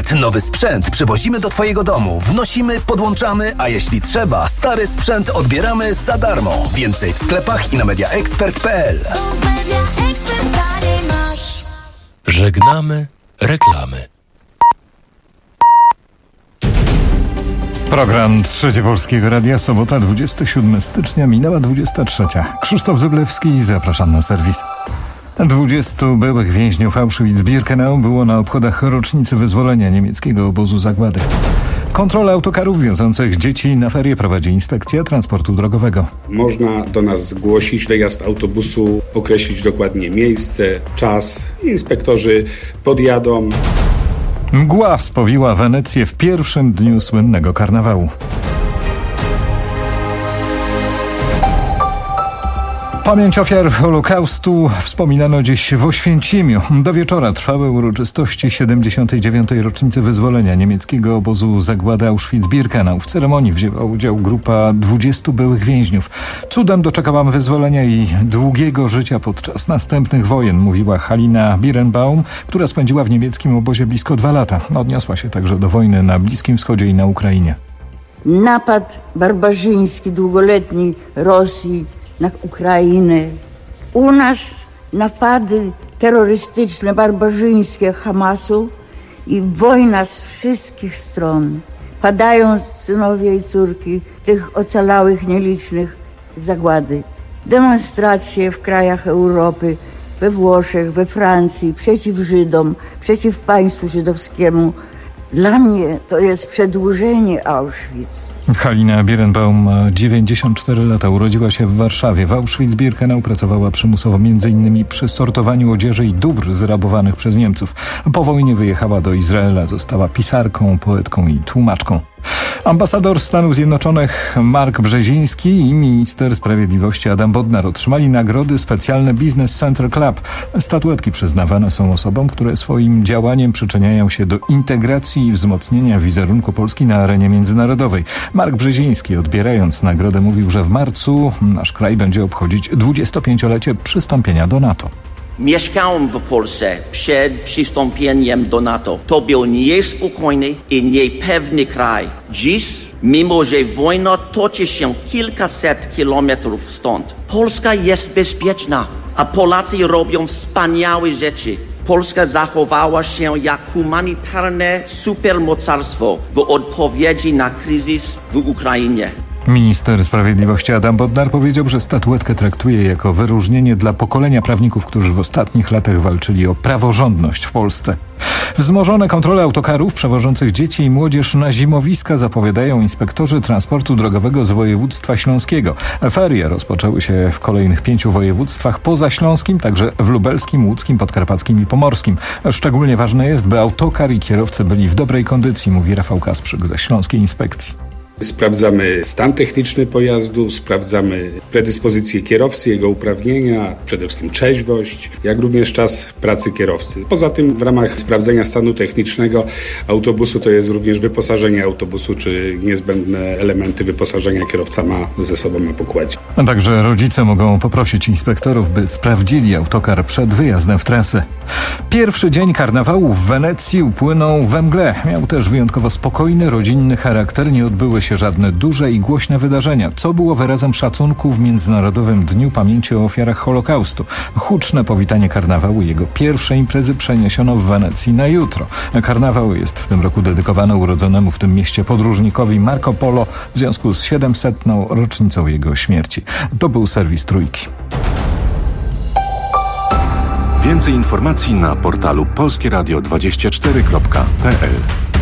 Expert. Nowy sprzęt przywozimy do Twojego domu. Wnosimy, podłączamy, a jeśli trzeba, stary sprzęt odbieramy za darmo. Więcej w sklepach i na mediaexpert.pl. Żegnamy reklamy. Program Trzecie Polskiego Radia, sobota 27 stycznia, minęła 23. Krzysztof Zyblewski, zapraszam na serwis. 20 byłych więźniów Auschwitz-Birkenau było na obchodach rocznicy wyzwolenia niemieckiego obozu zagłady. Kontrolę autokarów wiozących dzieci na ferie prowadzi Inspekcja Transportu Drogowego. Można do nas zgłosić wyjazd autobusu, określić dokładnie miejsce, czas. Inspektorzy podjadą. Mgła spowiła Wenecję w pierwszym dniu słynnego karnawału. Pamięć ofiar Holokaustu wspominano dziś w Oświęcimiu. Do wieczora trwały uroczystości 79. rocznicy wyzwolenia niemieckiego obozu zagłady Auschwitz-Birkenau. W ceremonii wzięła udział grupa 20 byłych więźniów. Cudem doczekałam wyzwolenia i długiego życia podczas następnych wojen, mówiła Halina Birnbaum, która spędziła w niemieckim obozie blisko 2 lata. Odniosła się także do wojny na Bliskim Wschodzie i na Ukrainie. Napad barbarzyński, długoletni Rosji na Ukrainę. U nas napady terrorystyczne, barbarzyńskie Hamasu i wojna z wszystkich stron. Padają synowie i córki tych ocalałych, nielicznych zagłady. Demonstracje w krajach Europy, we Włoszech, we Francji, przeciw Żydom, przeciw państwu żydowskiemu. Dla mnie to jest przedłużenie Auschwitz. Halina Birnbaum ma 94 lata. Urodziła się w Warszawie. W Auschwitz-Birkenau pracowała przymusowo m.in. przy sortowaniu odzieży i dóbr zrabowanych przez Niemców. Po wojnie wyjechała do Izraela. Została pisarką, poetką i tłumaczką. Ambasador Stanów Zjednoczonych Mark Brzeziński i minister sprawiedliwości Adam Bodnar otrzymali nagrody specjalne Business Center Club. Statuetki przyznawane są osobom, które swoim działaniem przyczyniają się do integracji i wzmocnienia wizerunku Polski na arenie międzynarodowej. Mark Brzeziński, odbierając nagrodę, mówił, że w marcu nasz kraj będzie obchodzić 25-lecie przystąpienia do NATO. Mieszkałem w Polsce przed przystąpieniem do NATO. To był niespokojny i niepewny kraj. Dziś, mimo że wojna toczy się kilkaset kilometrów stąd, Polska jest bezpieczna, a Polacy robią wspaniałe rzeczy. Polska zachowała się jak humanitarne supermocarstwo w odpowiedzi na kryzys w Ukrainie. Minister sprawiedliwości Adam Bodnar powiedział, że statuetkę traktuje jako wyróżnienie dla pokolenia prawników, którzy w ostatnich latach walczyli o praworządność w Polsce. Wzmożone kontrole autokarów przewożących dzieci i młodzież na zimowiska zapowiadają inspektorzy transportu drogowego z województwa śląskiego. Ferie rozpoczęły się w kolejnych 5 województwach pozaśląskim, także w lubelskim, łódzkim, podkarpackim i pomorskim. Szczególnie ważne jest, by autokar i kierowcy byli w dobrej kondycji, mówi Rafał Kasprzyk ze Śląskiej Inspekcji. Sprawdzamy stan techniczny pojazdu, sprawdzamy predyspozycje kierowcy, jego uprawnienia, przede wszystkim trzeźwość, jak również czas pracy kierowcy. Poza tym w ramach sprawdzenia stanu technicznego autobusu to jest również wyposażenie autobusu, czy niezbędne elementy wyposażenia kierowca ma ze sobą na pokładzie. A także rodzice mogą poprosić inspektorów, by sprawdzili autokar przed wyjazdem w trasę. Pierwszy dzień karnawału w Wenecji upłynął we mgle. Miał też wyjątkowo spokojny, rodzinny charakter. Nie odbyły się żadne duże i głośne wydarzenia, co było wyrazem szacunku w Międzynarodowym Dniu Pamięci o Ofiarach Holokaustu. Huczne powitanie karnawału i jego pierwsze imprezy przeniesiono w Wenecji na jutro. Karnawał jest w tym roku dedykowany urodzonemu w tym mieście podróżnikowi Marco Polo w związku z 700. rocznicą jego śmierci. To był serwis Trójki. Więcej informacji na portalu polskieradio24.pl.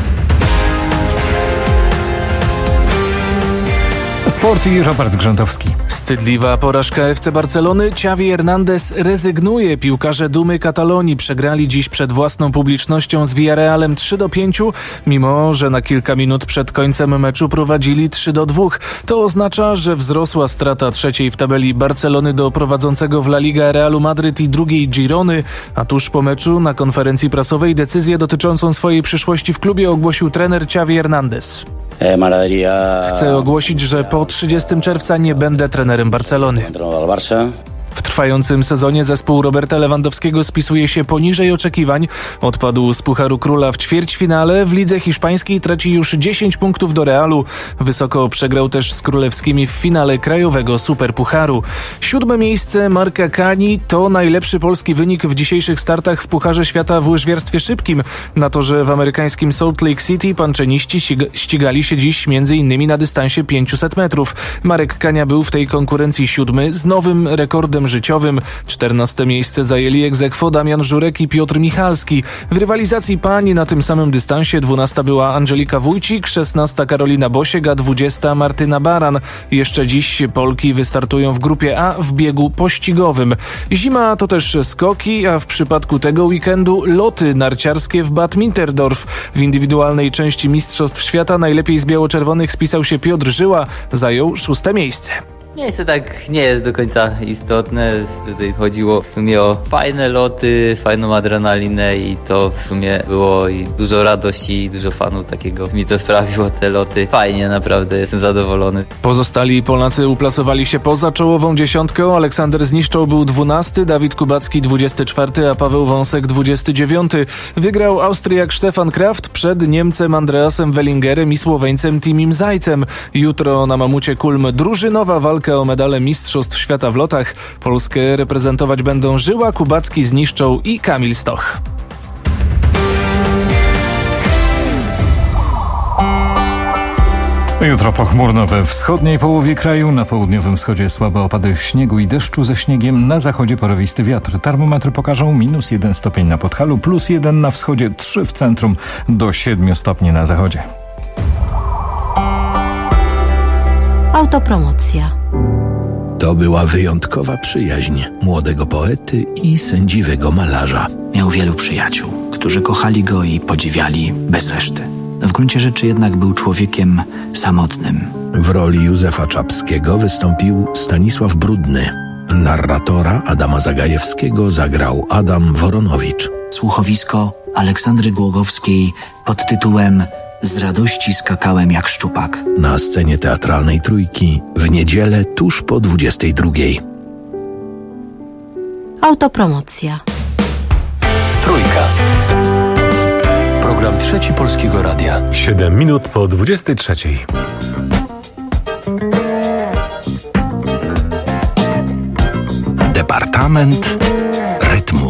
Sport i Robert Grzętowski. Wstydliwa porażka FC Barcelony. Xavi Hernandez rezygnuje. Piłkarze Dumy Katalonii przegrali dziś przed własną publicznością z Villarrealem 3-5, mimo że na kilka minut przed końcem meczu prowadzili 3-2. To oznacza, że wzrosła strata trzeciej w tabeli Barcelony do prowadzącego w La Liga Realu Madryt i drugiej Girony, a tuż po meczu na konferencji prasowej decyzję dotyczącą swojej przyszłości w klubie ogłosił trener Xavi Hernandez. Chcę ogłosić, że po 30 czerwca nie będę trenerem Barcelony. W trwającym sezonie zespół Roberta Lewandowskiego spisuje się poniżej oczekiwań. Odpadł z Pucharu Króla w ćwierćfinale. W lidze hiszpańskiej traci już 10 punktów do Realu. Wysoko przegrał też z królewskimi w finale krajowego Superpucharu. 7. miejsce Marka Kani to najlepszy polski wynik w dzisiejszych startach w Pucharze Świata w łyżwiarstwie szybkim. Na torze w amerykańskim Salt Lake City panczeniści ścigali się dziś m.in. na dystansie 500 metrów. Marek Kania był w tej konkurencji 7. z nowym rekordem życiowym. 14. miejsce zajęli ex aequo Damian Żurek i Piotr Michalski. W rywalizacji pań na tym samym dystansie 12. była Angelika Wójcik, 16. Karolina Bosiek, a 20. Martyna Baran. Jeszcze dziś Polki wystartują w grupie A w biegu pościgowym. Zima to też skoki, a w przypadku tego weekendu loty narciarskie w Bad Minterdorf. W indywidualnej części Mistrzostw Świata najlepiej z biało-czerwonych spisał się Piotr Żyła, zajął 6. miejsce. Miejsce tak nie jest do końca istotne. Tutaj chodziło w sumie o fajne loty, fajną adrenalinę i to w sumie było i dużo radości i dużo fanu takiego mi to sprawiło, te loty. Fajnie, naprawdę, jestem zadowolony. Pozostali Polacy uplasowali się poza czołową dziesiątką. Aleksander Zniszczoł był 12, Dawid Kubacki 24, a Paweł Wąsek 29. Wygrał Austriak Stefan Kraft przed Niemcem Andreasem Wellingerem i Słoweńcem Timim Zajcem. Jutro na Mamucie Kulm drużynowa walka o medale Mistrzostw Świata w lotach. Polskę reprezentować będą Żyła, Kubacki, Zniszczą i Kamil Stoch. Jutro pochmurno we wschodniej połowie kraju, na południowym wschodzie słabe opady śniegu i deszczu ze śniegiem, na zachodzie porywisty wiatr. Termometry pokażą -1 stopień na Podhalu, +1 na wschodzie, 3 w centrum, do 7 stopni na zachodzie. Autopromocja. To była wyjątkowa przyjaźń młodego poety i sędziwego malarza. Miał wielu przyjaciół, którzy kochali go i podziwiali bez reszty. W gruncie rzeczy jednak był człowiekiem samotnym. W roli Józefa Czapskiego wystąpił Stanisław Brudny. Narratora Adama Zagajewskiego zagrał Adam Woronowicz. Słuchowisko Aleksandry Głogowskiej pod tytułem Z radości skakałem jak szczupak. Na scenie teatralnej Trójki w niedzielę tuż po 22. Autopromocja. Trójka. Program Trzeci Polskiego Radia. 7 minut po 23. Departament Rytmu.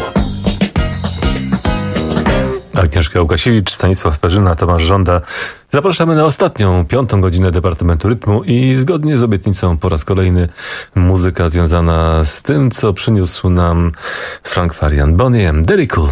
Agnieszka Łukasiewicz, Stanisław Perzyna, Tomasz Żąda. Zapraszamy na ostatnią, 5. godzinę Departamentu Rytmu i zgodnie z obietnicą po raz kolejny muzyka związana z tym, co przyniósł nam Frank Farian. Bonnie M. Deriku.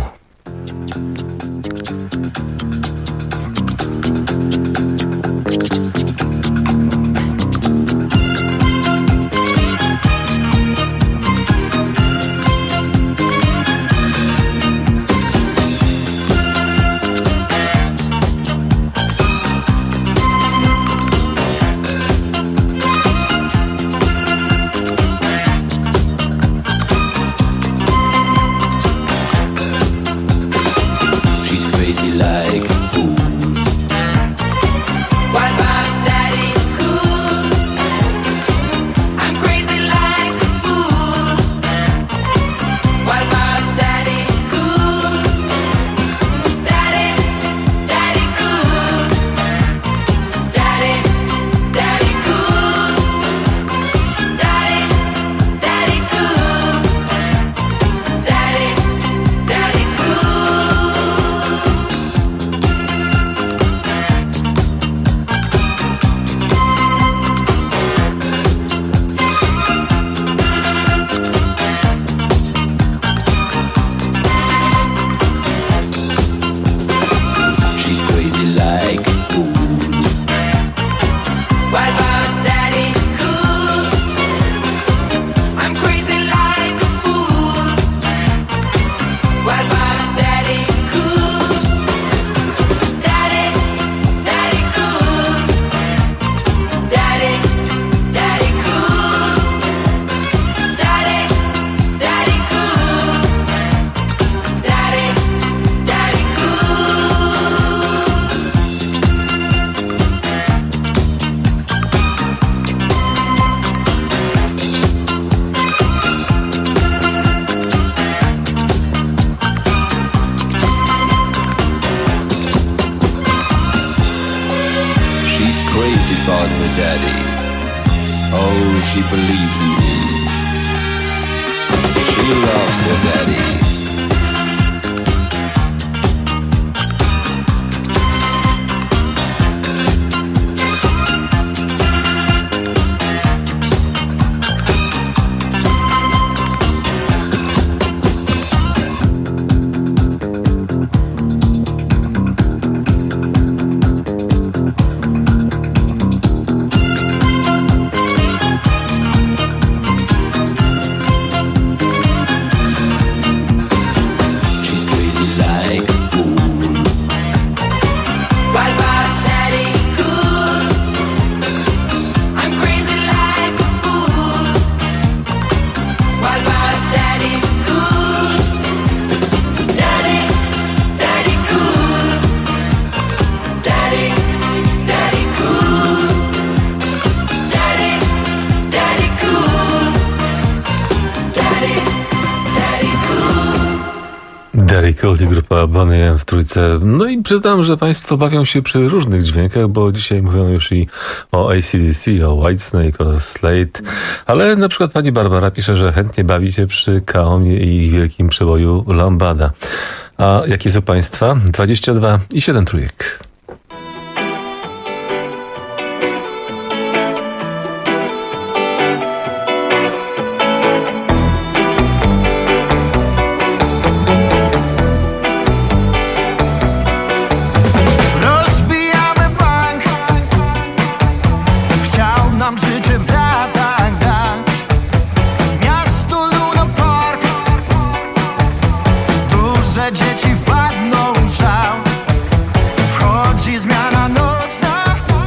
crazy about her daddy. Oh, she believes in him. She loves her daddy. Cold, grupa Bonnie M w trójce. No i przyznam, że Państwo bawią się przy różnych dźwiękach, bo dzisiaj mówią już i o AC/DC, o Whitesnake, o Slade, ale na przykład pani Barbara pisze, że chętnie bawi się przy Kaomie i wielkim przeboju Lambada. A jakie są Państwa? 22 i 7 trójek. Dzieci wpadną w szał. Wchodzi zmiana nocna.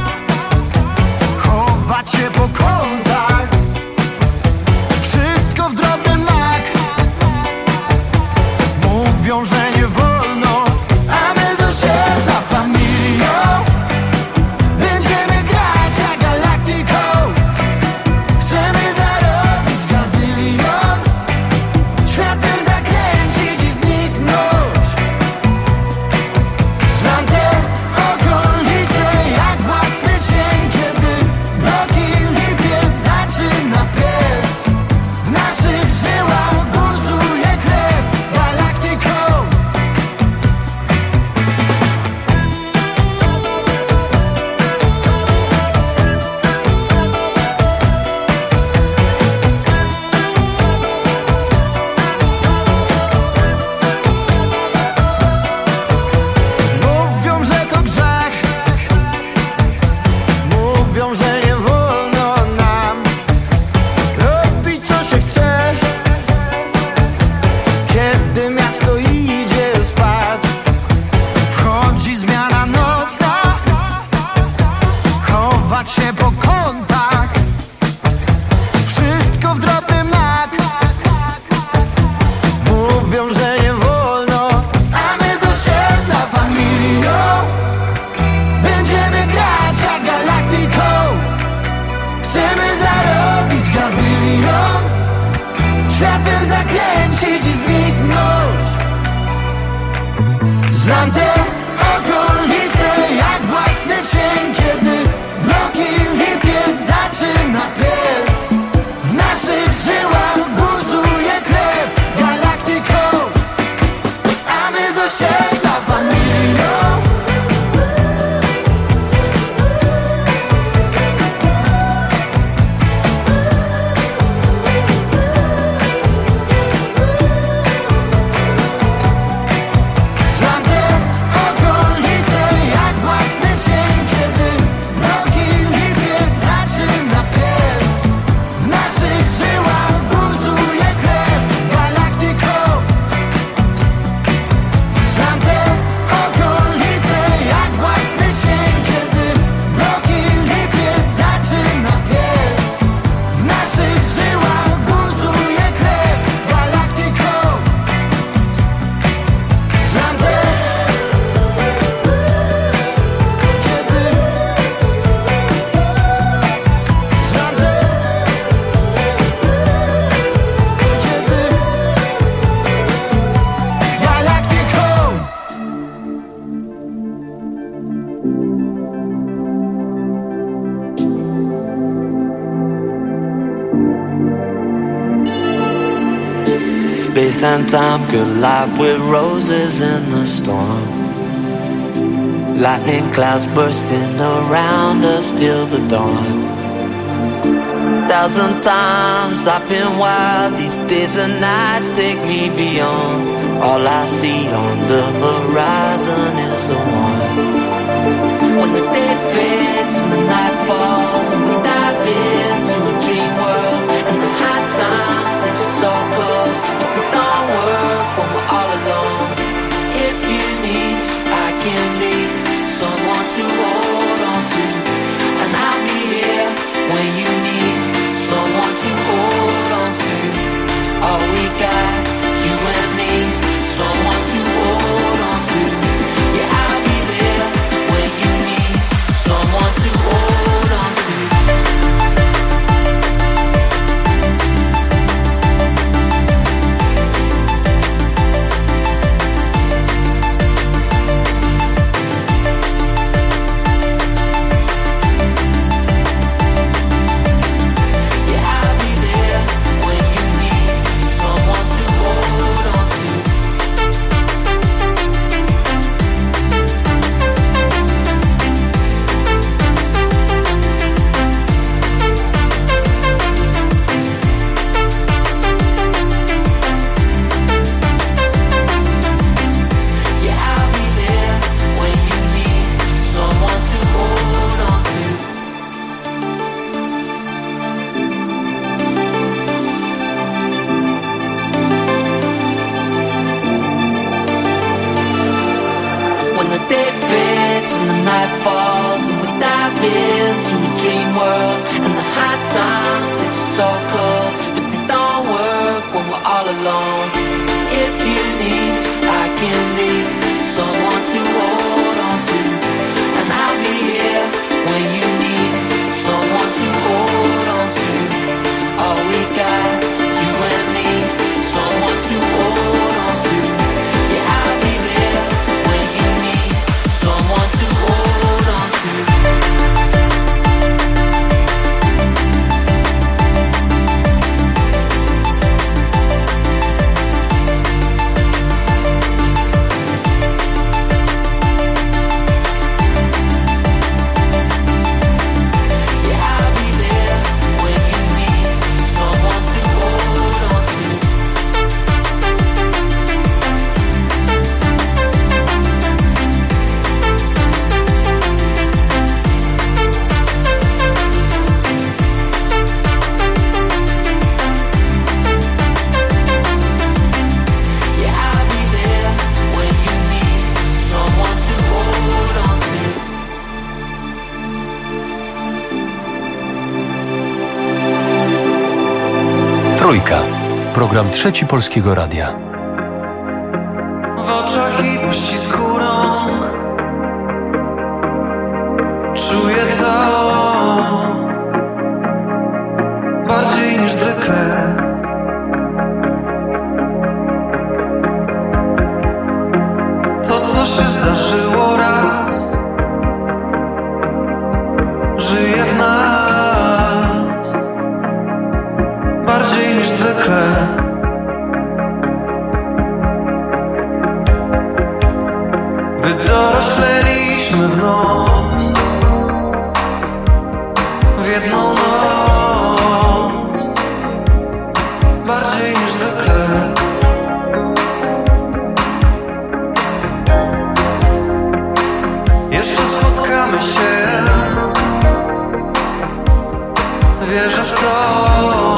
Chować się po kątach. Wszystko w drobny mak. Mówią, że nie wolno, a my z osiedla familią będziemy grać jak Galacticos. Chcemy zarobić gazylion, światem zakręcić i zniknąć. Znam te okolice jak własny cień, kiedy bloki lipiec zaczyna piec. W naszych żyłach buzuje krew Galactico. Mówią, że to grzech. Mówią, że nie wolno nam robić co się chce. Kiedy miasto idzie spać, wchodzi zmiana nocna. Chować się po kątach. Wszystko w drobny mak. Mówią, że nie wolno, a my z osiedla familią będziemy grać jak Galacticos. Chcemy zarobić gazylion, światem zakręcić i zniknąć. Znam te okolice jak własny cień, kiedy bloki lipiec zaczyna piec. W naszych żyłach buzuje krew Galactico, a my z osiedla familią. Znam te okolice jak własny cień, kiedy bloki lipiec zaczyna piec. W naszych żyłach buzuje krew Galactico. Znam te okolice jak własny cień, kiedy bloki lipiec zaczyna piec. W naszych żyłach buzuje krew Galactico. Znam te Galacticos. space and time collide with roses in the storm. Lightning clouds bursting around us till the dawn. 1,000 times I've been wild, these days and nights take me beyond. All I see on the horizon is the one. When the day fades and the night falls and we dive into a dream world, and the high times seem so close, but they don't work when we're all alone. If you need, I can be someone to hold on to, and I'll be here when you need someone to hold on to. All we got, you and me, someone to hold on to. Yeah, I'll be there when you need someone to hold on to. Trójka. Program Trzeci Polskiego Radia. W oczach i w uścisku rąk czuję to bardziej niż zwykle. To, co się zdarzyło raz, żyje w nas bardziej niż zwykle. Wydorośleliśmy w noc, w jedną noc, bardziej niż zwykle. Jeszcze spotkamy się, wierzę w to,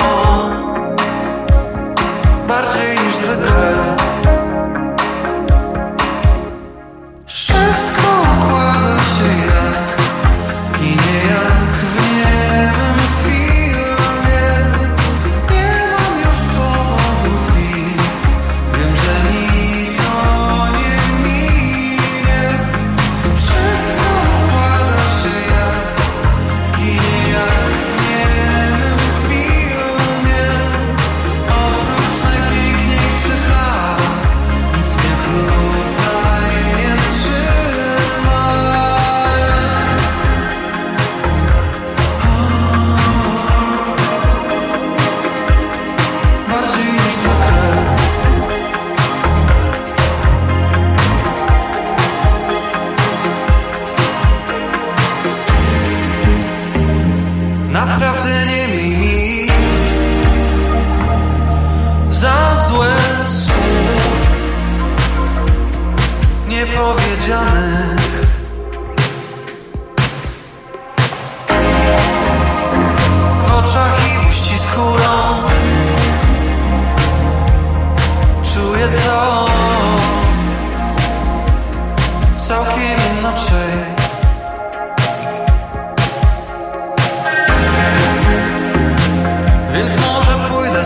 bardziej niż zwykle. Wszystko układa się jak w kinie, jak w niemym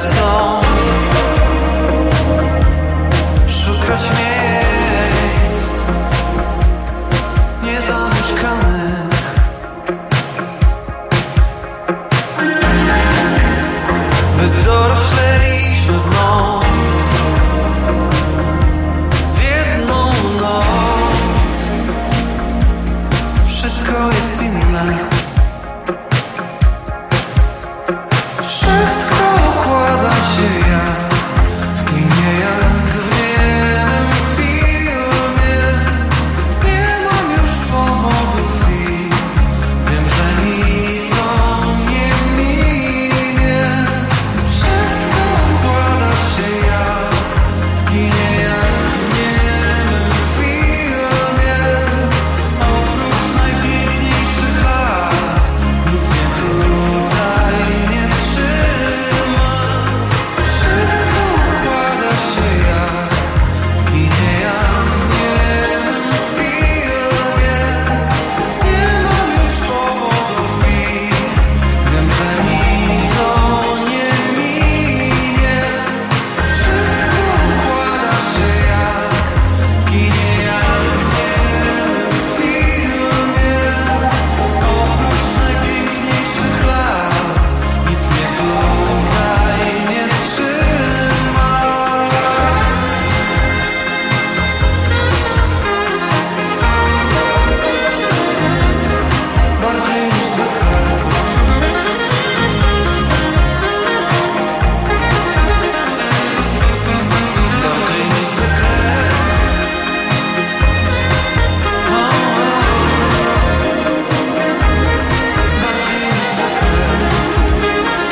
stąd szukać miejsc niezamieszkanych. Wydorośleliśmy w noc, w jedną noc. Wszystko jest inne. Wszystko układa się jak w kinie, jak w niemym filmie. Nie mam już powodów i wiem, że mi to nie minie. Wszystko układa się jak w kinie, jak w niemym filmie. Oprócz najpiękniejszych lat nic mnie tutaj nie trzyma. Wszystko układa się jak w kinie, jak w niemym filmie. Nie mam już powodów i wiem, że mi to nie minie. Wszystko układa się jak w kinie, jak w niemym filmie. Oprócz najpiękniejszych lat nic mnie tutaj nie trzyma. Bardziej niż zwykle. Bardziej niż zwykle. Bardziej niż zwykle.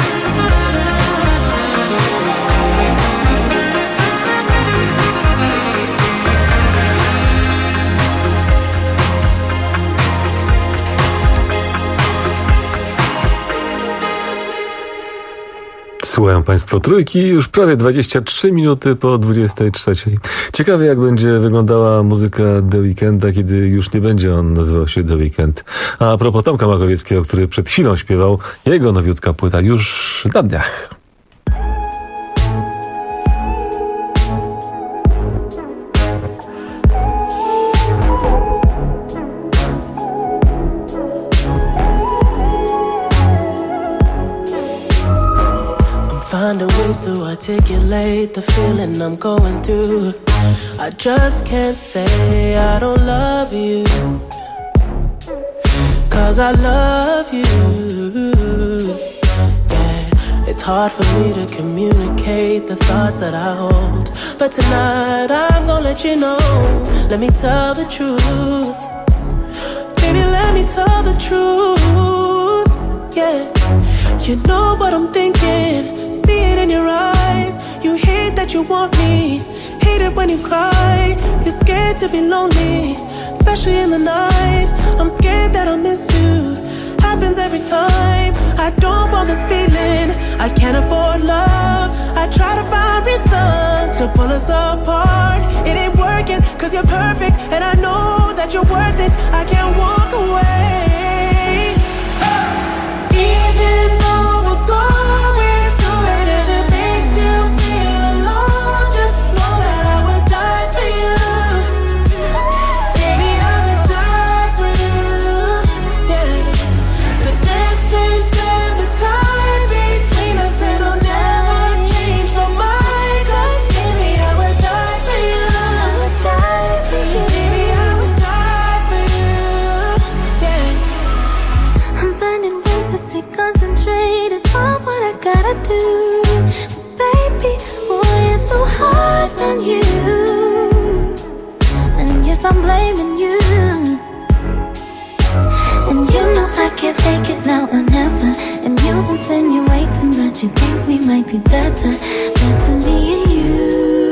Słuchają Państwo Trójki, już prawie 23 minuty po 23. Ciekawe, jak będzie wyglądała muzyka The Weekenda, kiedy już nie będzie on nazywał się The Weekend. A propos Tomka Makowieckiego, który przed chwilą śpiewał, jego nowiutka płyta już na dniach. Finding ways to articulate the feeling I'm going through. I just can't say I don't love you, 'cause I love you. Yeah, it's hard for me to communicate the thoughts that I hold, but tonight I'm gonna let you know. Let me tell the truth. Baby, let me tell the truth. Yeah, you know what I'm thinking. See it in your eyes. You hate that you want me. Hate it when you cry. You're scared to be lonely, especially in the night. I'm scared that I'll miss you. Happens every time. I don't want this feeling. I can't afford love. I try to find reason to pull us apart. It ain't working 'cause you're perfect, and I know that you're worth it. I can't walk away. Even though we're going through it and it makes you feel alone, just know that I would die for you. Baby, I would die for you. Yeah. The distance and the time between us, it'll never change my mind. 'Cause baby, I would die for you. I would die for you. Baby, I would die for you. Yeah. I'm finding ways to stay concentrated on what I gotta do. Baby, boy, it's so hard on you. And yes, I'm blaming you. And you know I can't take it now or never. And you're insinuating that you think we might be better me and you.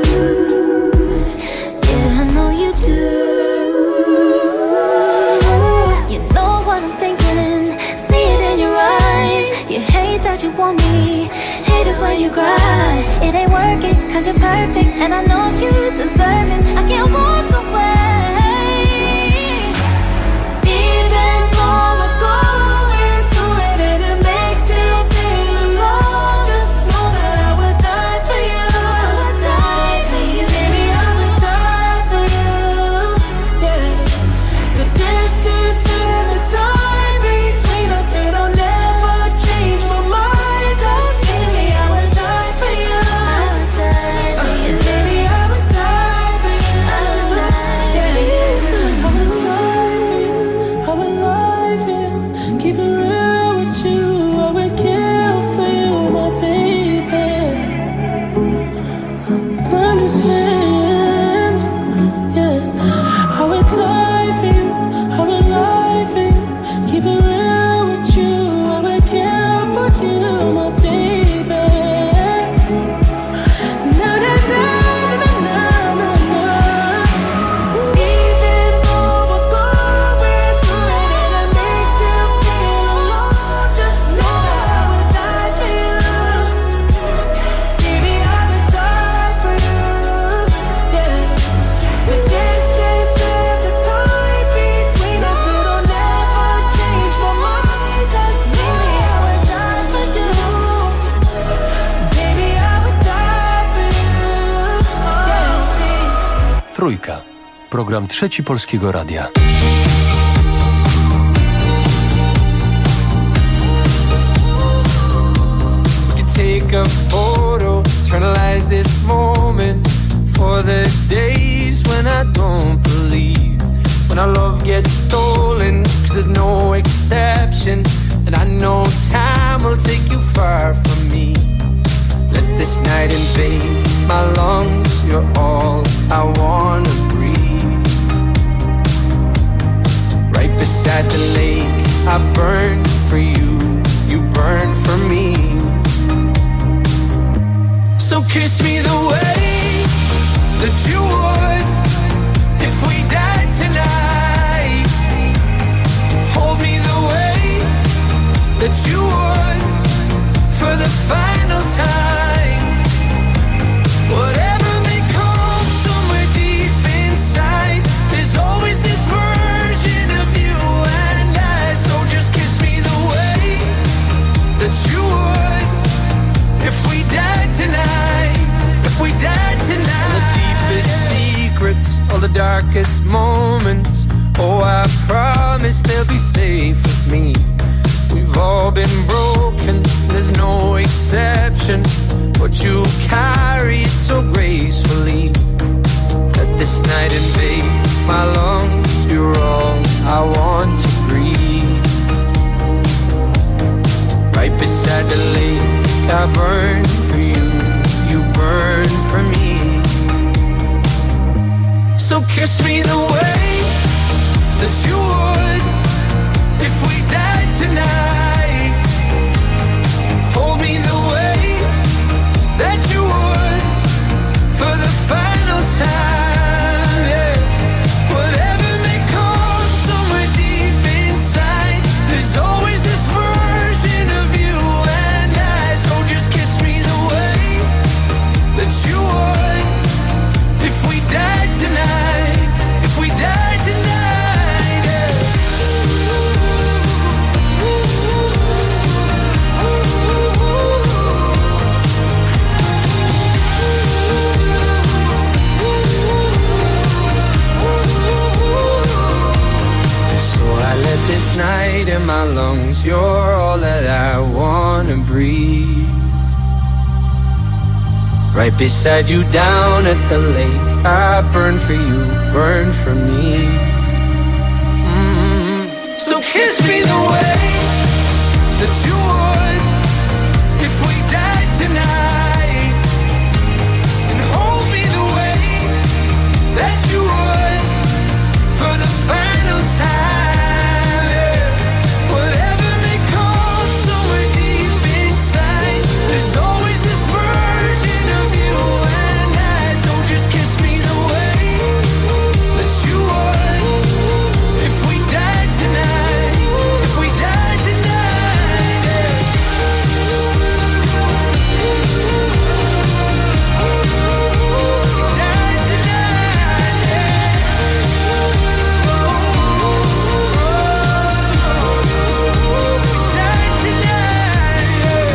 Yeah, I know you do. You know what I'm thinking. See it in your eyes. You hate that you want me. Hate it when you cry. It ain't working 'cause you're perfect, and I know you deserve it. I can't walk away. Even though we're going through it and it makes you feel alone, just know that I would Trójka. Program Trzeci Polskiego Radia. Take a photo, eternalize this moment for the days when I don't believe, when our love gets stolen, 'cause there's no exception, and I know time will take you far from me. Let this night invade my lungs, you're all I wanna breathe. Right beside the lake, I burn for you, you burn for me. So kiss me the way that you would if we died tonight. Hold me the way that you would for the final time. Whatever may come somewhere deep inside, there's always this version of you and I. So just kiss me the way that you would if we died tonight, if we died tonight. All the deepest secrets, all the darkest moments, oh, I promise they'll be safe with me. We've all been broken, there's no exception, but you carry it so gracefully. Let this night invade my lungs, you're all I want to breathe. Right beside the lake, I burn for you, you burn for me. So kiss me the way that you would if we died tonight. Hold me the way that you would for the final time, yeah. Whatever may come somewhere deep inside, there's always this version of you and I. So just kiss me the way that you would if we died tonight, if we died tonight, yeah. So I let this night in my lungs, you're all that I wanna breathe. Right beside you down at the lake, I burn for you, burn for me. So kiss me the way that you would if we died tonight, and hold me the way that you would for the final time, yeah. Whatever may come somewhere deep inside, there's always this version of you and I. So just kiss me the way that you would if we died tonight, if we died tonight, yeah. Died tonight, yeah. Died tonight, yeah.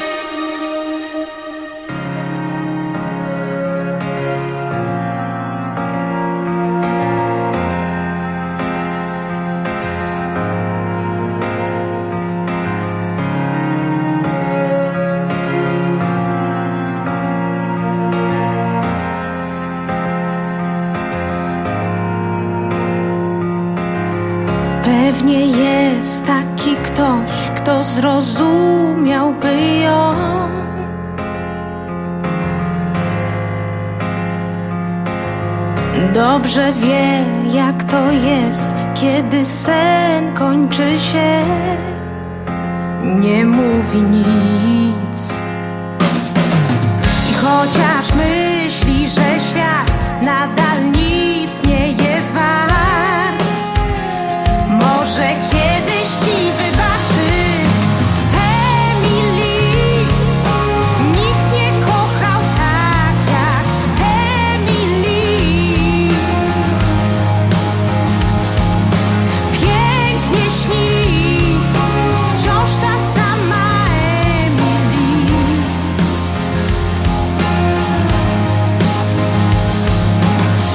Pewnie jest taki ktoś, kto zrozumiałby ją. Dobrze wie, jak to jest, kiedy sen kończy się. Nie mówi nic. I chociaż myśli, że świat nadal nic nie jest wart, może kiedyś ci wybaczy. Emily, nikt nie kochał tak jak Emily. Pięknie śni, wciąż ta sama Emily.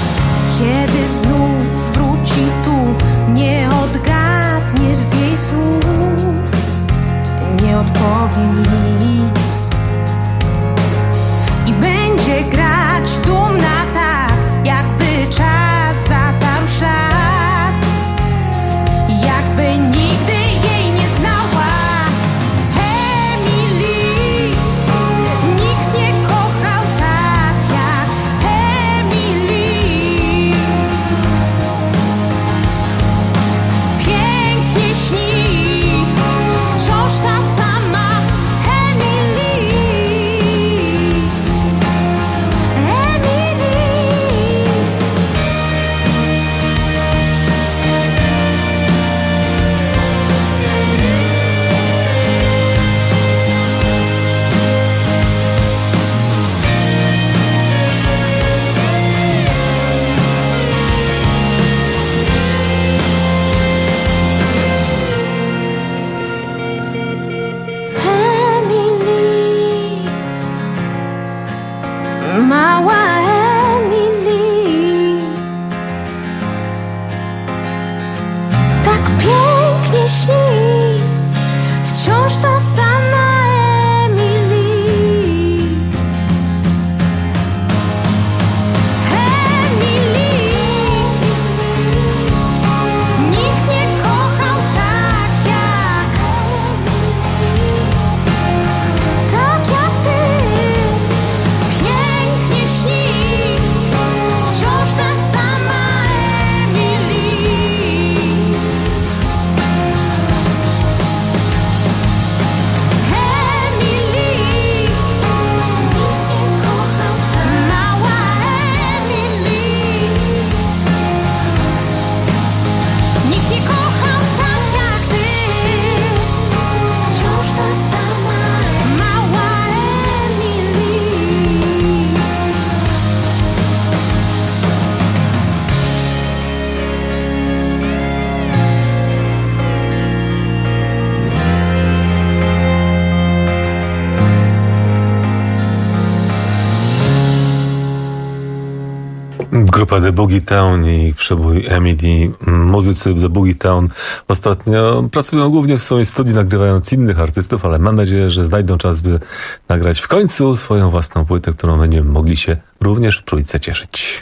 Grupa The Boogie Town i przebój M.E.D. Muzycy The Boogie Town ostatnio pracują głównie w swoim studiu, nagrywając innych artystów, ale mam nadzieję, że znajdą czas, by nagrać w końcu swoją własną płytę, którą będziemy mogli się również w Trójce cieszyć.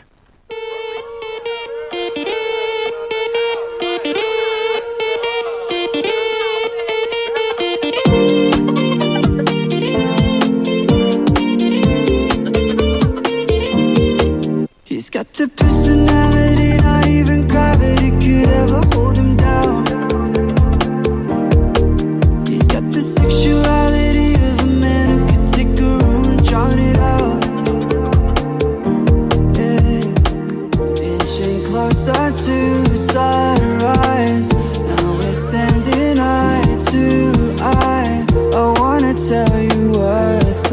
He's got the personality, not even gravity could ever hold him down. He's got the sexuality of a man who could take a room and drown it out. Yeah. Inching closer to sunrise, now we're standing eye to eye. I wanna tell you what's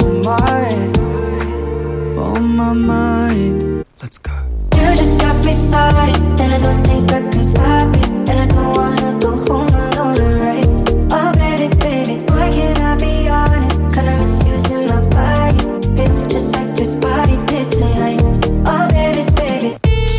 on my mind. Let's go. You just got me started, and I don't think I can stop it. And I don't wanna go home alone, right? Oh baby, baby, why can't I be honest? 'Cause I'm misusing my body, just like this body did tonight. Oh baby, baby.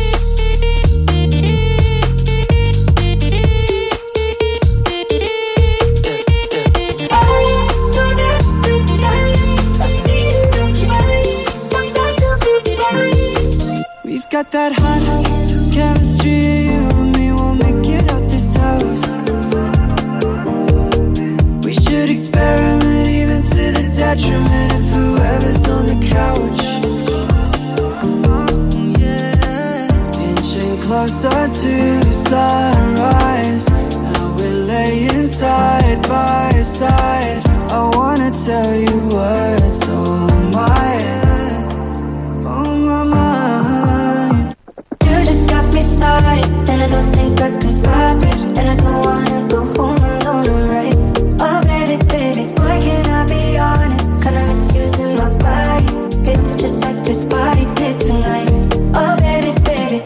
We've got that hot chemistry, you and me won't make it out this house. We should experiment even to the detriment of whoever's on the couch. Oh yeah. Inching closer to sunrise, now we're laying side by side. I wanna tell you what's on my mind. You just got me started, and I don't think I can stop it. And I don't wanna go home alone, right? Oh baby, baby, why can't I be honest? 'Cause I'm misusing my body, just like this body did tonight. Oh baby, baby.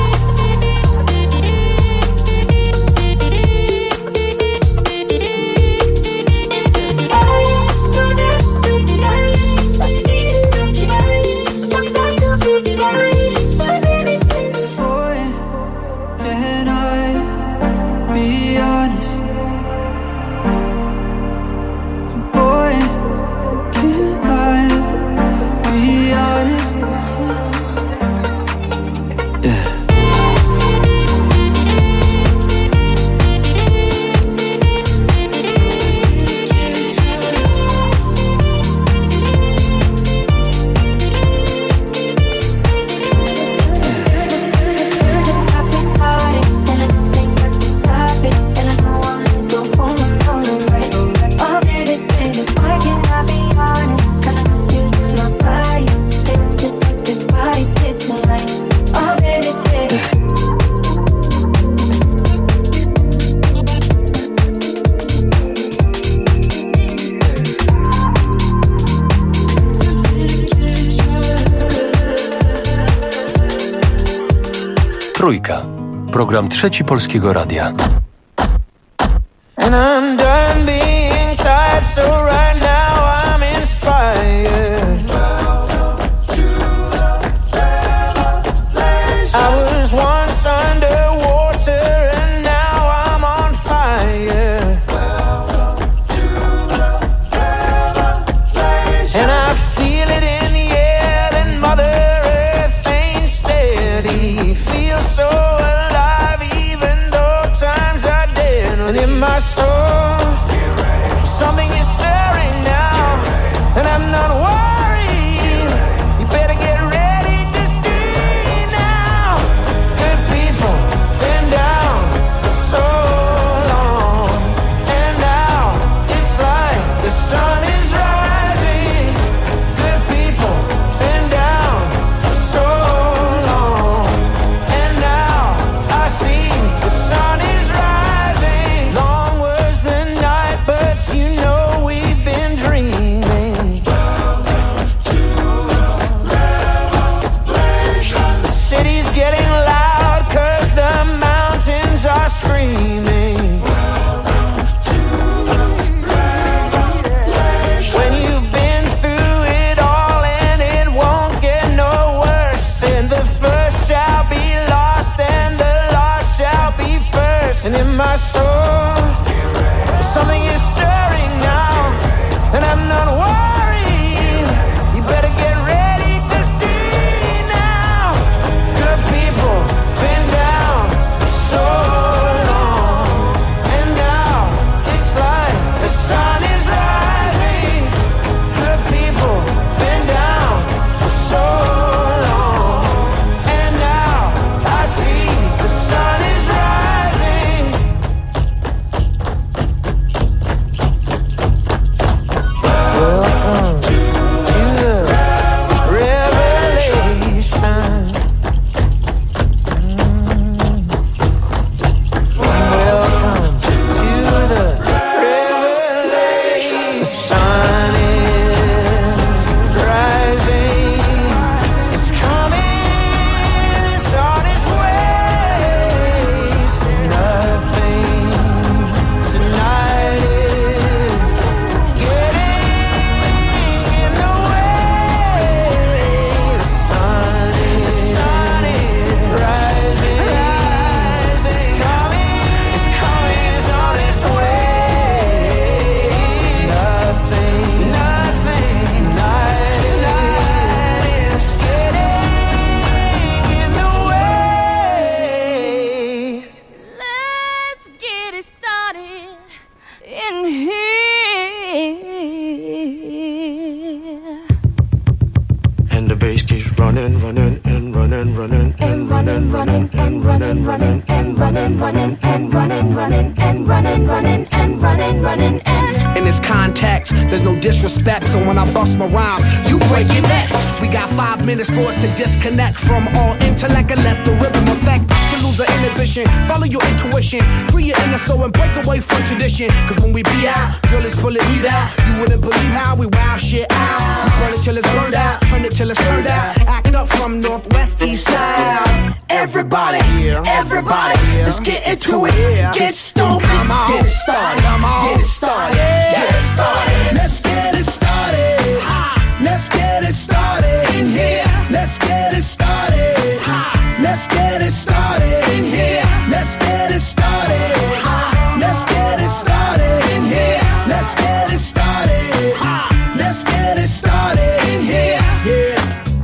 Trójka. Program Trzeci Polskiego Radia. And I'm done being tired, so right now I'm inspired. I was once underwater and now I'm on fire. And I feel it in the air that Mother Earth ain't steady. Feel so alive even though times are dead. And in my soul, something is stirring now, and I'm not worried. You better get ready to see now. Good people been down for so long, and now it's like the sun is rising. Good people been down for so long, and now I see the sun is rising. Long words than started in here. And the bass keeps running, running, and running, running, and running, running, and running, running, and running, running, and running, running, and running, running, and running, running, and. In this context, there's no disrespect, so when I bust my rhyme, you break your necks. We got 5 minutes for us to disconnect from all intellect and let the rhythm affect. To lose the inhibition, follow your intuition, free your inner soul and break away from tradition. Cause when we be out, girl, it's pulling me out. You wouldn't believe how we wow shit out. We burn it till it's burned out, turn it till it's turned out. Act up from Northwest East Side. Everybody, everybody, let's get into it. Get stupid, get it started, get it started, get it started. Let's get it started. Let's get it started in here. Let's get it started. Let's get it started in here. Let's get it started. Let's get it started in here. Let's get it started. Let's get it started in here. Yeah.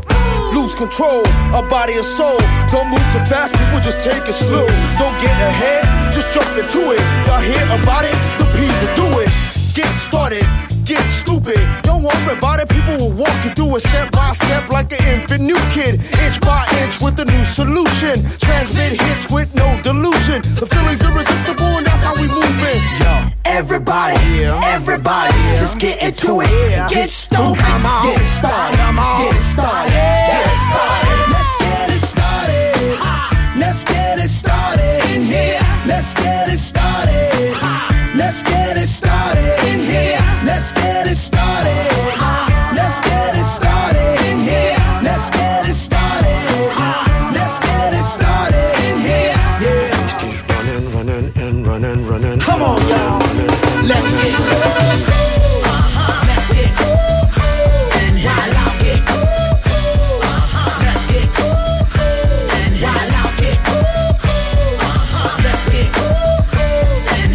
Lose control, our body and soul. Don't move too fast, people just take it slow. Don't get ahead, just jump into it. Y'all hear about it? The P's will do it. Get started, get stupid. Don't worry about it, people will walk you through it step by step like an infant new kid. Inch by inch with a new solution. Transmit hits with no delusion. The feeling's irresistible and that's how we move in. Yo. Everybody, everybody, let's get into it. Get stupid, get it started, get it started, get it started. Let's get it started. Let's get it started in here. Let's get it started. Let's get it started in here. Let's get it started. Let's get it started in here. Let's get it started. Let's get it started in here. Yeah. Keep running, running, and running, running. Come on, y'all. Let's get cool. Let's get cool. And while I get cool. Let's get cool. And while I get cool. Let's get cool. And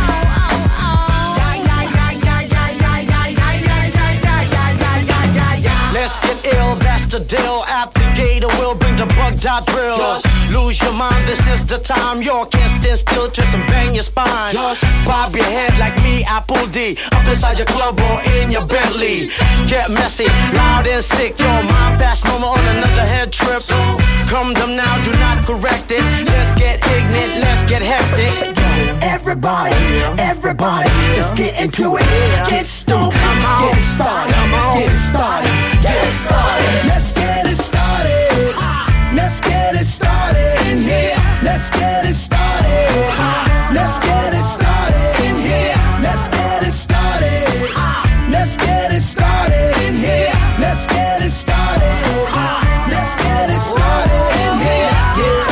let's get ill, that's the deal. At the gate, we'll bring the bugged out drill. Just lose your mind, this is the time. You can't stand still, twist and bang your spine. Just bob your head like me, Apple D. Up inside your club or in your Bentley. Get messy, loud and sick. Your mind fast moment on another head trip. So come them now, do not correct it. Let's get ignorant, let's get hectic. Everybody, everybody, let's get into it. Get stupid, get it started, get it started, get it started. Let's get it started. Let's get it started in here. Let's get it started. Let's get it started in here. Let's get it started. Let's get it started in here. Let's get it started. Let's get it started in here. Yeah.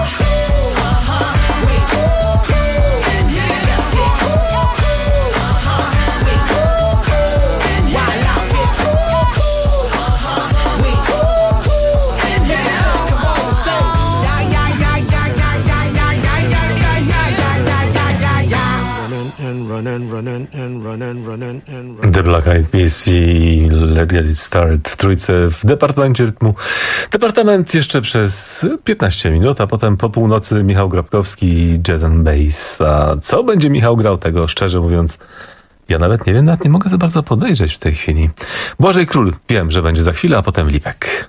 The Black Eyed Peas i Let's Get It Started w trójce w departamencie rytmu. Departament jeszcze przez 15 minut, a potem po północy Michał Grabkowski, Jazz and Bass. A co będzie Michał grał, tego szczerze mówiąc ja nawet nie wiem, nawet nie mogę za bardzo podejrzeć w tej chwili. Błażej Król wiem, że będzie za chwilę, a potem Lipek.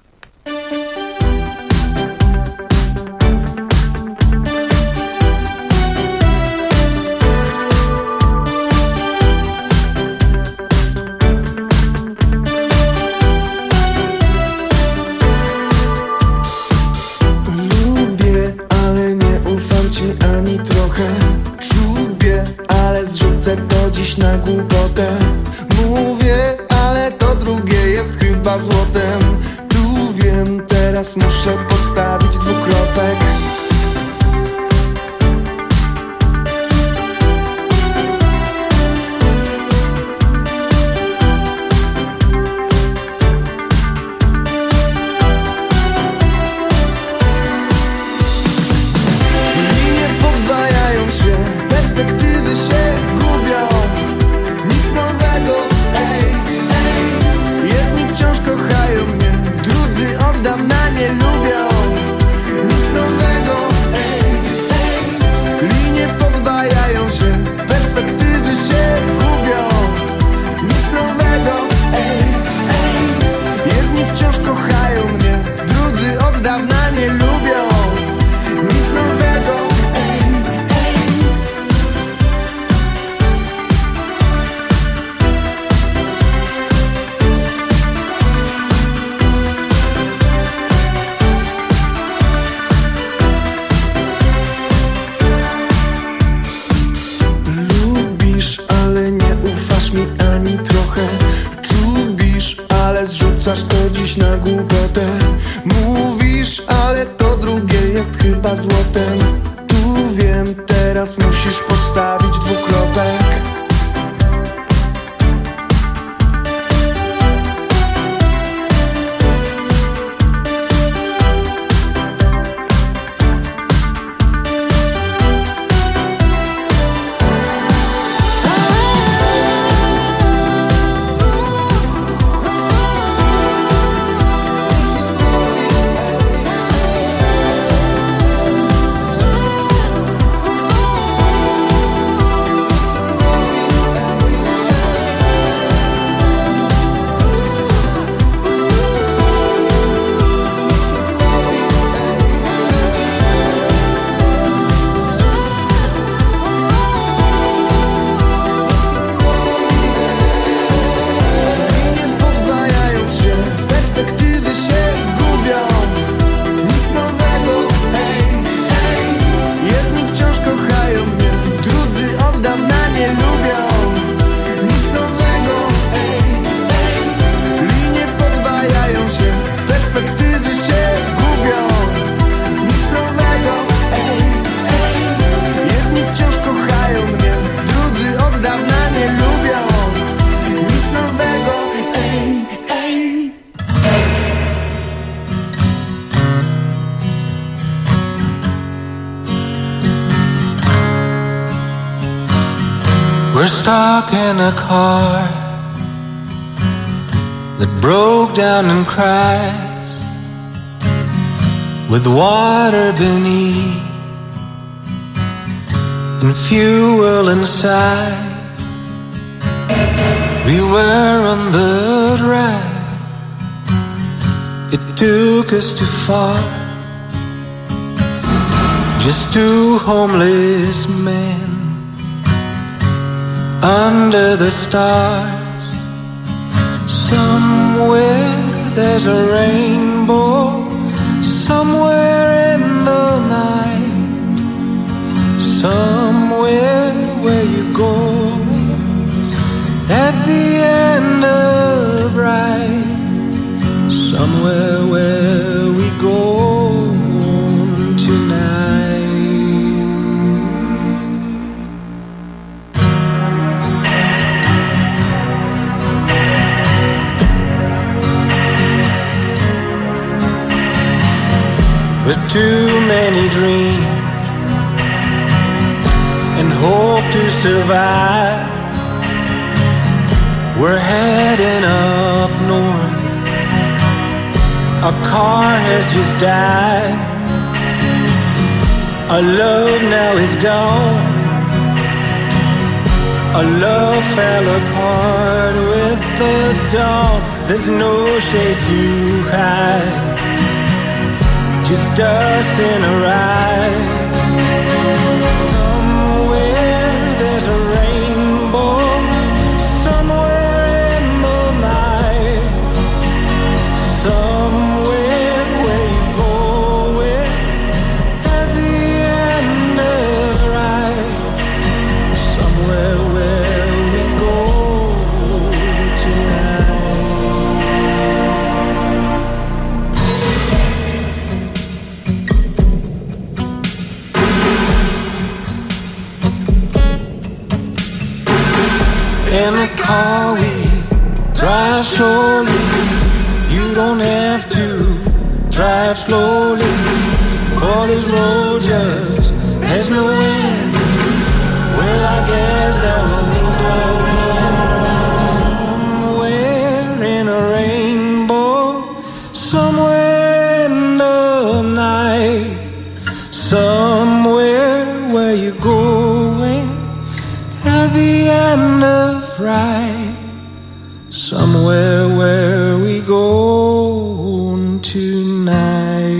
Ani trochę czubię, ale zrzucę to dziś na głupotę. Mówię, ale to drugie jest chyba złotem. Tu wiem, teraz muszę postawić dwukropek. Perspektywy się gubią, nic nowego, ej, ej. Jedni wciąż kochają mnie, drudzy od dawna nie lubią. nie lubią nic nowego. Linie podwajają się, perspektywy się gubią. Nic nowego. Jedni wciąż kochają mnie, drudzy od dawna nie lubią nic nowego. We're stuck in a car that broke down and crashed with water beneath and fuel inside. We were on the drive. It took us too far. Just two homeless men under the stars. Somewhere there's a rainbow, somewhere in the night, somewhere where you go at the end of ride, somewhere where we go tonight. With too many dreams and hope to survive, we're heading up north. Our car has just died. Our love now is gone. Our love fell apart with the dawn. There's no shade to hide, just dust in a ride. Somewhere there's a rainbow, somewhere in the night, somewhere where you go at the end of ride, somewhere where we go tonight. In a car we drive slowly. You don't have to drive slowly, for this road just has no end. Well, I guess that will need a wind. Somewhere in a rainbow, somewhere in the night, somewhere where you're going at the end of right, somewhere where we go tonight.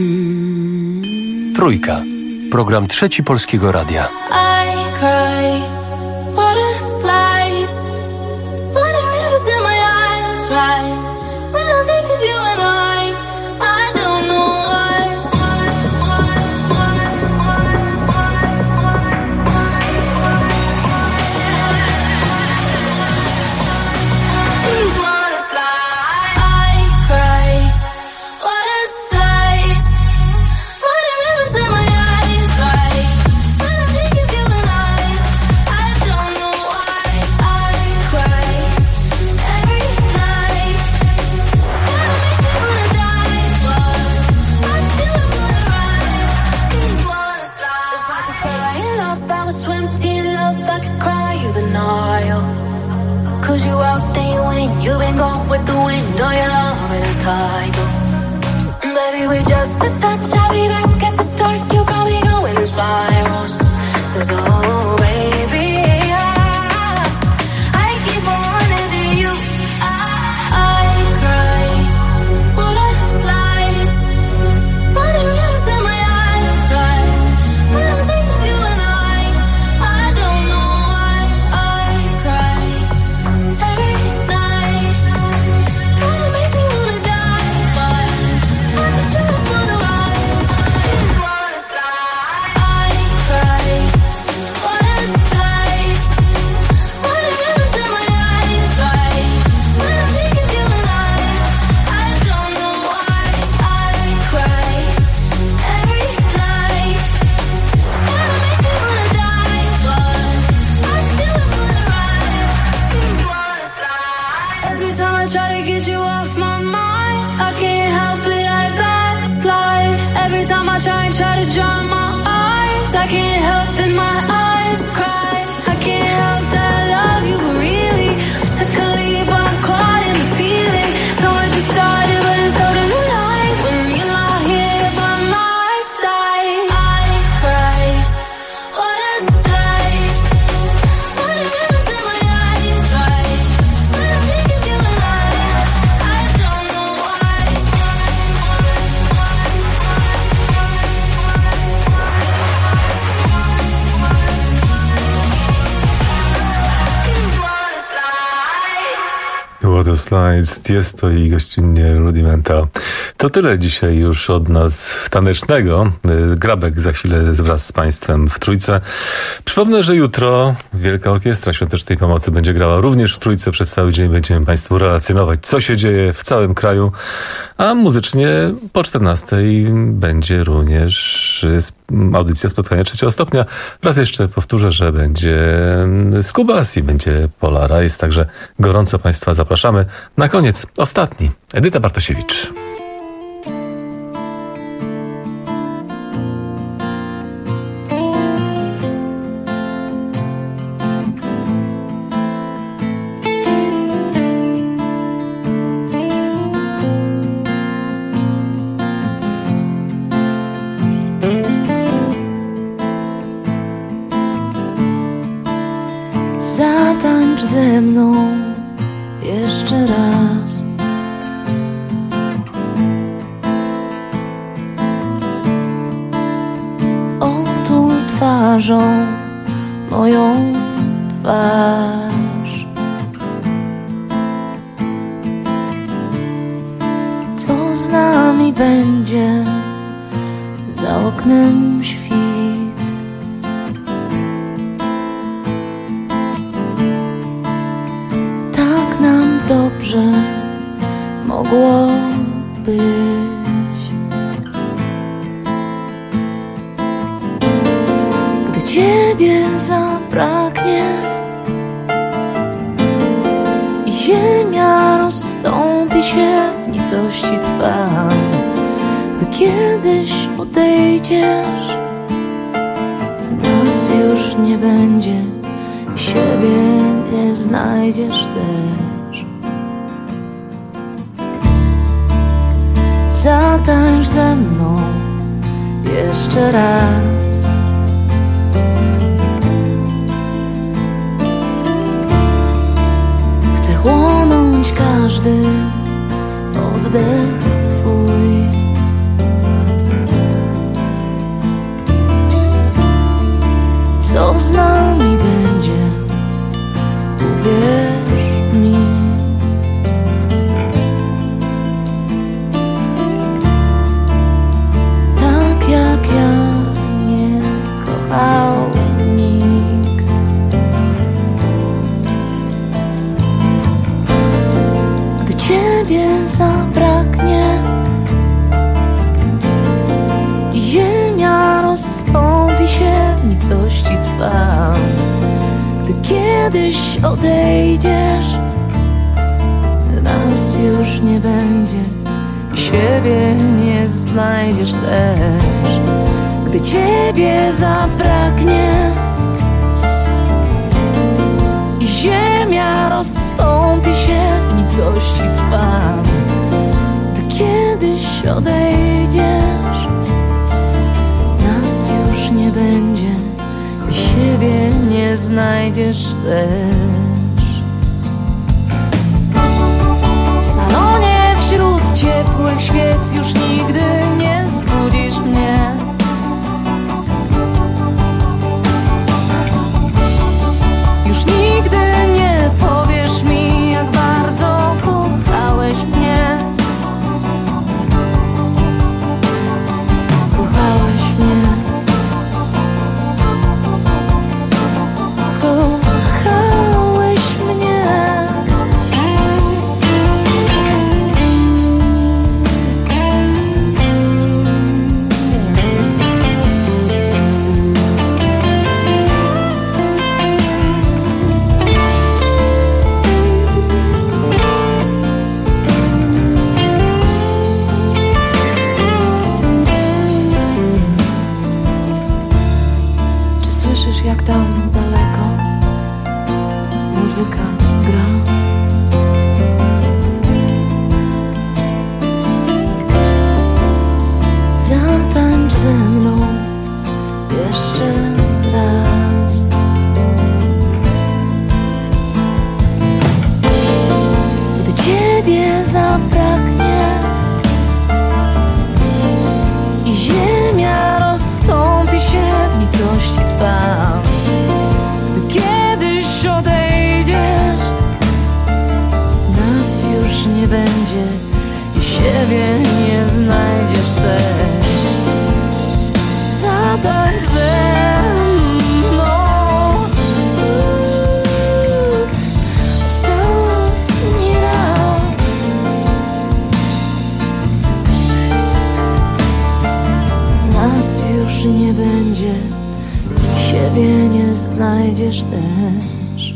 Trójka. Program Trzeci Polskiego Radia. I cry, water slides, water rivers in my eyes, right? When I think of you and I don't know why. Things wanna slide. I cry, water slides, water rivers in my eyes, right? When I think of you and I don't know why. I cry every night. Kinda makes me wanna die, but I still wanna ride. Things wanna slide. If I could cry in love, I would swim in love. I could cry you the Nile. 'Cause you out there, you ain't. You been gone with the wind. All your loving is tidal. Baby, we just a touch. I'll be back at the start. You got me going in spirals. 'Cause oh baby, I keep on running to you. I cry, water slides, water rivers in my eyes, right? When I think of you and I don't know why. I cry every night. Kinda makes me wanna die, but I just do it for the ride. Things wanna slide. I cry, water Waterslides, Tiesto i gościnnie Rudimental. To tyle dzisiaj już od nas tanecznego. Grabek za chwilę wraz z Państwem w Trójce. Przypomnę, że jutro Wielka Orkiestra Świątecznej Pomocy będzie grała również w Trójce. Przez cały dzień będziemy Państwu relacjonować, co się dzieje w całym kraju, a muzycznie po 14 będzie również audycja Spotkania Trzeciego Stopnia. Raz jeszcze powtórzę, że będzie Skubas i będzie Polaris, także gorąco Państwa zapraszamy. Na koniec ostatni, Edyta Bartosiewicz. Zatańcz ze mną jeszcze raz. Otul twarzą moją twarz. Co z nami będzie za oknem świt? Dobrze mogło być, gdy Ciebie zabraknie i ziemia rozstąpi się w nicości Twa. Gdy kiedyś odejdziesz, nas już nie będzie, siebie nie znajdziesz też. Zatańcz ze mną jeszcze raz. Chcę chłonąć każdy oddech Twój. Co z nami będzie, uwierz mi. Nikt. Gdy Ciebie zabraknie i ziemia rozstąpi się w nicości Twa. Gdy kiedyś odejdziesz, nas już nie będzie, siebie nie znajdziesz też. Gdy Ciebie zabraknie i ziemia rozstąpi się w nicości Twa. Gdy kiedyś odejdziesz, nas już nie będzie i siebie nie znajdziesz też. W salonie wśród ciepłych świec już nigdy nie zbudzisz mnie. Już nigdy nie powiesz mi, jak bardzo kochałeś mnie. Kochałeś mnie. Kochałeś mnie. Jak tam daleko muzyka gra. Zatańcz ze mną jeszcze raz. Gdy Ciebie zabraknie i ziemia rozstąpi się w nicości Twa. Gdy kiedyś odejdziesz, siebie nie znajdziesz też. Zatańcz ze mną ostatni raz. Nas już nie będzie, siebie nie znajdziesz też.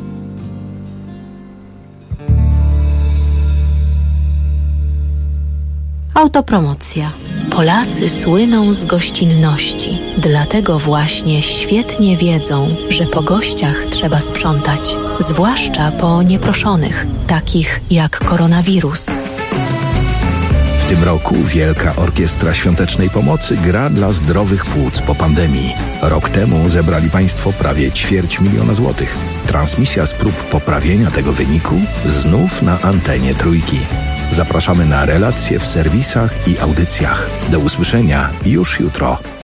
Autopromocja. Polacy słyną z gościnności. Dlatego właśnie świetnie wiedzą, że po gościach trzeba sprzątać. Zwłaszcza po nieproszonych, takich jak koronawirus. W tym roku Wielka Orkiestra Świątecznej Pomocy gra dla zdrowych płuc po pandemii. Rok temu zebrali Państwo prawie 250 000 złotych. Transmisja z prób poprawienia tego wyniku znów na antenie Trójki. Zapraszamy na relacje w serwisach i audycjach. Do usłyszenia już jutro.